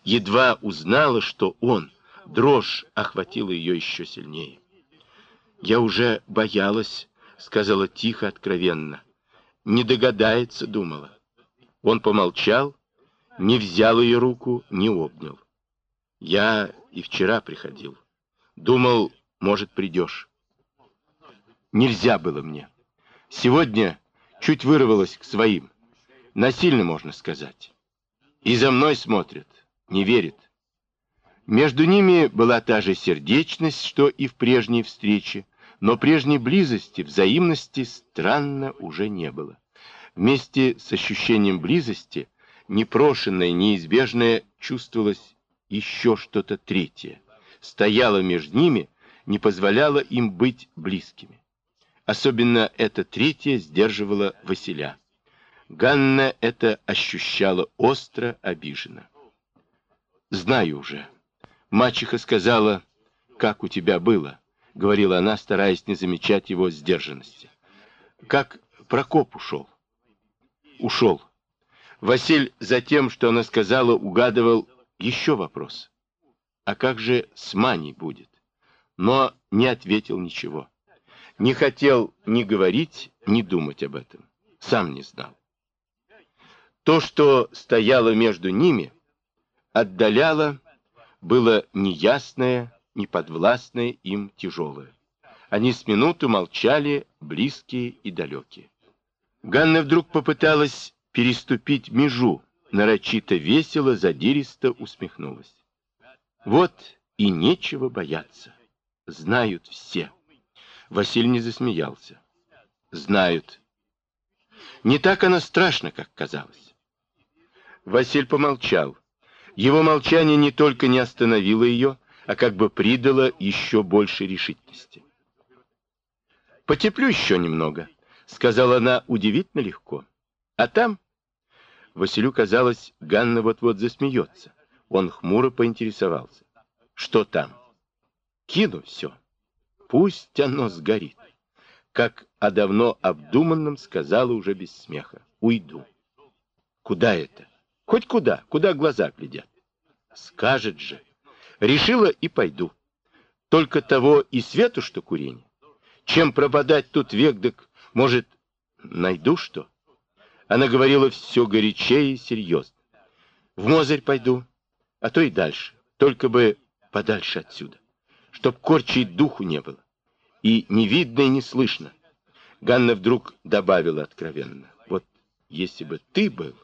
Едва узнала, что он, дрожь охватила ее еще сильнее. «Я уже боялась», — сказала тихо, откровенно. «Не догадается», — думала. Он помолчал, не взял ее руку, не обнял. «Я и вчера приходил. Думал, может, придешь. Нельзя было мне. Сегодня чуть вырвалась к своим. Насильно, можно сказать. И за мной смотрят, не верят». Между ними была та же сердечность, что и в прежней встрече, но прежней близости, взаимности странно уже не было. Вместе с ощущением близости, непрошенное, неизбежное, чувствовалось еще что-то третье. Стояло между ними, не позволяло им быть близкими. Особенно это третье сдерживало Василя. Ганна это ощущала остро, обиженно. «Знаю уже. Мачеха сказала, как у тебя было», — говорила она, стараясь не замечать его сдержанности. «Как Прокоп ушел». «Ушел». Василь за тем, что она сказала, угадывал еще вопрос. «А как же с Маней будет?» Но не ответил ничего. Не хотел ни говорить, ни думать об этом. Сам не знал. То, что стояло между ними, отдаляло, было неясное, неподвластное им тяжелое. Они с минуту молчали, близкие и далекие. Ганна вдруг попыталась переступить межу, нарочито весело, задиристо усмехнулась. Вот и нечего бояться. Знают все. Василий не засмеялся. Знают. Не так она страшна, как казалось. Василь помолчал. Его молчание не только не остановило ее, а как бы придало еще больше решительности. «Потеплю еще немного», — сказала она удивительно легко. «А там...» Василю казалось, Ганна вот-вот засмеется. Он хмуро поинтересовался. «Что там?» «Кину все. Пусть оно сгорит». Как о давно обдуманном сказала уже без смеха. «Уйду». «Куда это?» «Хоть куда, куда глаза глядят». «Скажет же». «Решила и пойду. Только того и свету, что курение. Чем пропадать тут век, так, может, найду что?» Она говорила все горячее и серьезно. «В Мозырь пойду, а то и дальше. Только бы подальше отсюда. Чтоб корчей духу не было. И не видно, и не слышно». Ганна вдруг добавила откровенно. «Вот если бы ты был...»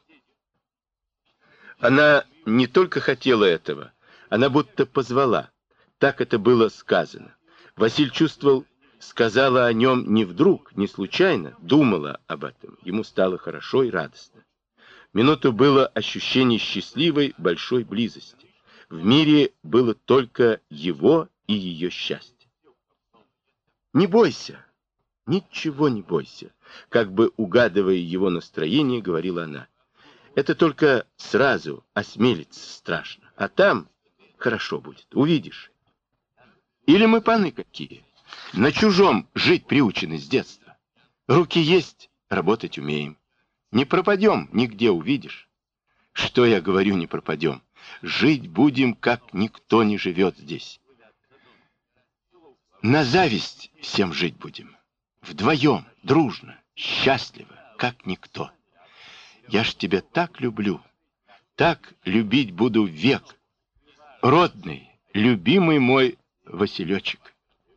Она не только хотела этого, она будто позвала. Так это было сказано. Василь чувствовал, сказала о нем не вдруг, не случайно, думала об этом. Ему стало хорошо и радостно. Минуту было ощущение счастливой, большой близости. В мире было только его и ее счастье. «Не бойся, ничего не бойся», как бы угадывая его настроение, говорила она. «Это только сразу осмелиться страшно, а там хорошо будет, увидишь. Или мы паны какие, на чужом жить приучены с детства. Руки есть, работать умеем. Не пропадем, нигде увидишь». «Что я говорю, не пропадем? Жить будем, как никто не живет здесь. На зависть всем жить будем. Вдвоем, дружно, счастливо, как никто. Я ж тебя так люблю, так любить буду век. Родный, любимый мой Василечек».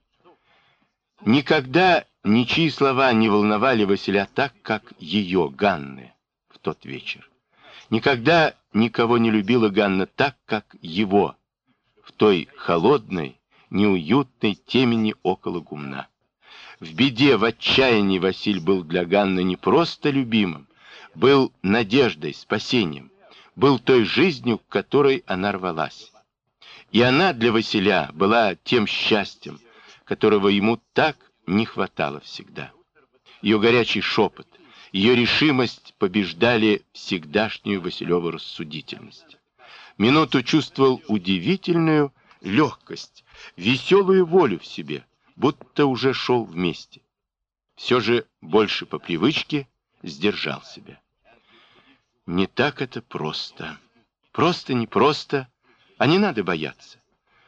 Никогда ничьи слова не волновали Василя так, как ее, Ганны, в тот вечер. Никогда никого не любила Ганна так, как его, в той холодной, неуютной темени около гумна. В беде, в отчаянии Василь был для Ганны не просто любимым, был надеждой, спасением, был той жизнью, к которой она рвалась. И она для Василя была тем счастьем, которого ему так не хватало всегда. Ее горячий шепот, ее решимость побеждали всегдашнюю Василеву рассудительность. Минуту чувствовал удивительную легкость, веселую волю в себе, будто уже шел вместе. Все же больше по привычке сдержал себя. Не так это просто. Просто не просто, а не надо бояться.